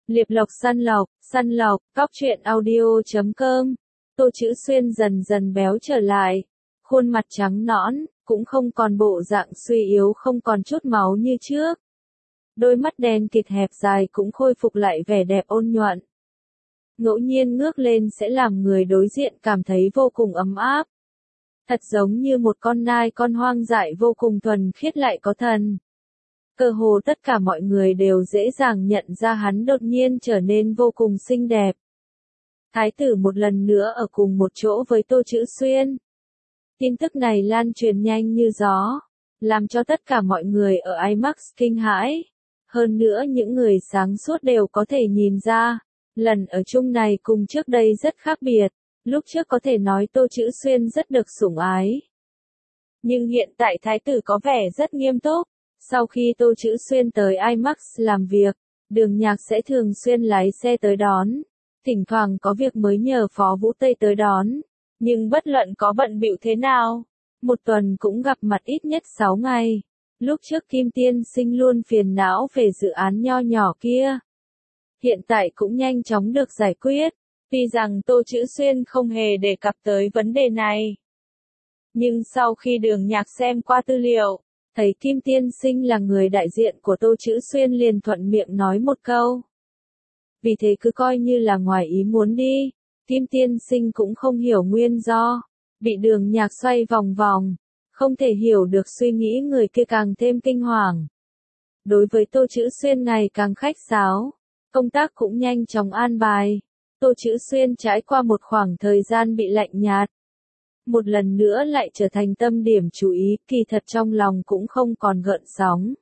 Liệp lộc, săn lộc, cóc truyện audio.com. Tô Chữ Xuyên dần dần béo trở lại, khuôn mặt trắng nõn, cũng không còn bộ dạng suy yếu, không còn chút máu như trước. Đôi mắt đen kịt hẹp dài cũng khôi phục lại vẻ đẹp ôn nhuận. Ngẫu nhiên ngước lên sẽ làm người đối diện cảm thấy vô cùng ấm áp. Thật giống như một con nai con hoang dại vô cùng thuần khiết lại có thần. Cơ hồ tất cả mọi người đều dễ dàng nhận ra hắn đột nhiên trở nên vô cùng xinh đẹp. Thái tử một lần nữa ở cùng một chỗ với Tô Chữ Xuyên. Tin tức này lan truyền nhanh như gió, làm cho tất cả mọi người ở IMAX kinh hãi. Hơn nữa những người sáng suốt đều có thể nhìn ra, lần ở chung này cùng trước đây rất khác biệt. Lúc trước có thể nói Tô Chữ Xuyên rất được sủng ái. Nhưng hiện tại thái tử có vẻ rất nghiêm túc. Sau khi Tô Chữ Xuyên tới IMAX làm việc, Đường Nhạc sẽ thường xuyên lái xe tới đón. Thỉnh thoảng có việc mới nhờ Phó Vũ Tây tới đón. Nhưng bất luận có bận bịu thế nào, một tuần cũng gặp mặt ít nhất 6 ngày. Lúc trước Kim Tiên Sinh luôn phiền não về dự án nho nhỏ kia. Hiện tại cũng nhanh chóng được giải quyết. Tuy rằng Tô Chữ Xuyên không hề đề cập tới vấn đề này. Nhưng sau khi Đường Nhạc xem qua tư liệu, thấy Kim Tiên Sinh là người đại diện của Tô Chữ Xuyên liền thuận miệng nói một câu. Vì thế cứ coi như là ngoài ý muốn đi. Kim Tiên Sinh cũng không hiểu nguyên do, bị Đường Nhạc xoay vòng vòng, không thể hiểu được suy nghĩ người kia càng thêm kinh hoàng. Đối với Tô Chữ Xuyên ngày càng khách sáo, công tác cũng nhanh chóng an bài. Tô Chữ Xuyên trải qua một khoảng thời gian bị lạnh nhạt. Một lần nữa lại trở thành tâm điểm chú ý, kỳ thật trong lòng cũng không còn gợn sóng.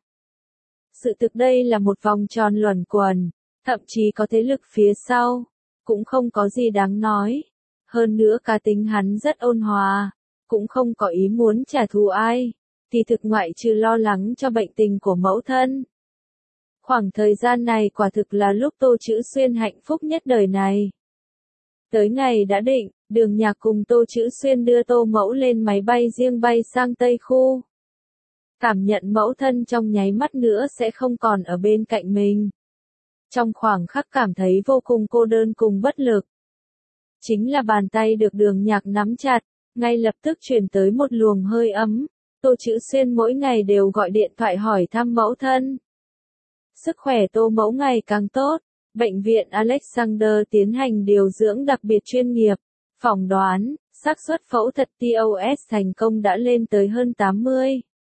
Sự thực đây là một vòng tròn luẩn quẩn, thậm chí có thế lực phía sau, cũng không có gì đáng nói. Hơn nữa cá tính hắn rất ôn hòa, cũng không có ý muốn trả thù ai, thì thực ngoại trừ lo lắng cho bệnh tình của mẫu thân. Khoảng thời gian này quả thực là lúc Tô Chữ Xuyên hạnh phúc nhất đời này. Tới ngày đã định, Đường Nhạc cùng Tô Chữ Xuyên đưa Tô Mẫu lên máy bay riêng bay sang Tây Khu. Cảm nhận mẫu thân trong nháy mắt nữa sẽ không còn ở bên cạnh mình. Trong khoảng khắc cảm thấy vô cùng cô đơn cùng bất lực. Chính là bàn tay được Đường Nhạc nắm chặt, ngay lập tức truyền tới một luồng hơi ấm. Tô Chữ Xuyên mỗi ngày đều gọi điện thoại hỏi thăm mẫu thân. Sức khỏe Tô Mẫu ngày càng tốt. Bệnh viện Alexander tiến hành điều dưỡng đặc biệt chuyên nghiệp. Phỏng đoán, xác suất phẫu thuật TOS thành công đã lên tới hơn 80.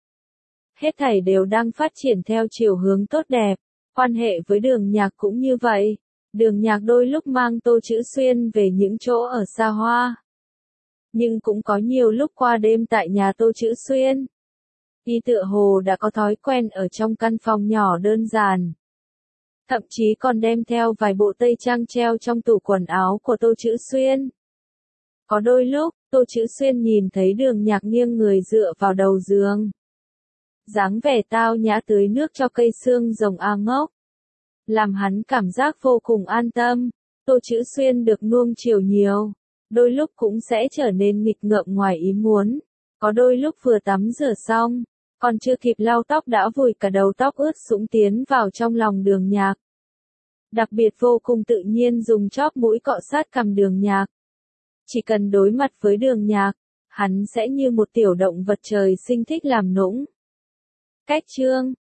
Hết thảy đều đang phát triển theo chiều hướng tốt đẹp. Quan hệ với Đường Nhạc cũng như vậy. Đường Nhạc đôi lúc mang Tô Chữ Xuyên về những chỗ ở xa hoa. Nhưng cũng có nhiều lúc qua đêm tại nhà Tô Chữ Xuyên. Y tựa hồ đã có thói quen ở trong căn phòng nhỏ đơn giản. Thậm chí còn đem theo vài bộ tây trang treo trong tủ quần áo của Tô Chữ Xuyên. Có đôi lúc, Tô Chữ Xuyên nhìn thấy Đường Nhạc nghiêng người dựa vào đầu giường. Dáng vẻ tao nhã tưới nước cho cây xương rồng A Ngốc. Làm hắn cảm giác vô cùng an tâm. Tô Chữ Xuyên được nuông chiều nhiều. Đôi lúc cũng sẽ trở nên nghịch ngợm ngoài ý muốn. Có đôi lúc vừa tắm rửa xong, còn chưa kịp lau tóc đã vùi cả đầu tóc ướt sũng tiến vào trong lòng Đường Nhạc. Đặc biệt vô cùng tự nhiên dùng chóp mũi cọ sát cằm Đường Nhạc. Chỉ cần đối mặt với Đường Nhạc, hắn sẽ như một tiểu động vật trời sinh thích làm nũng. Cách chương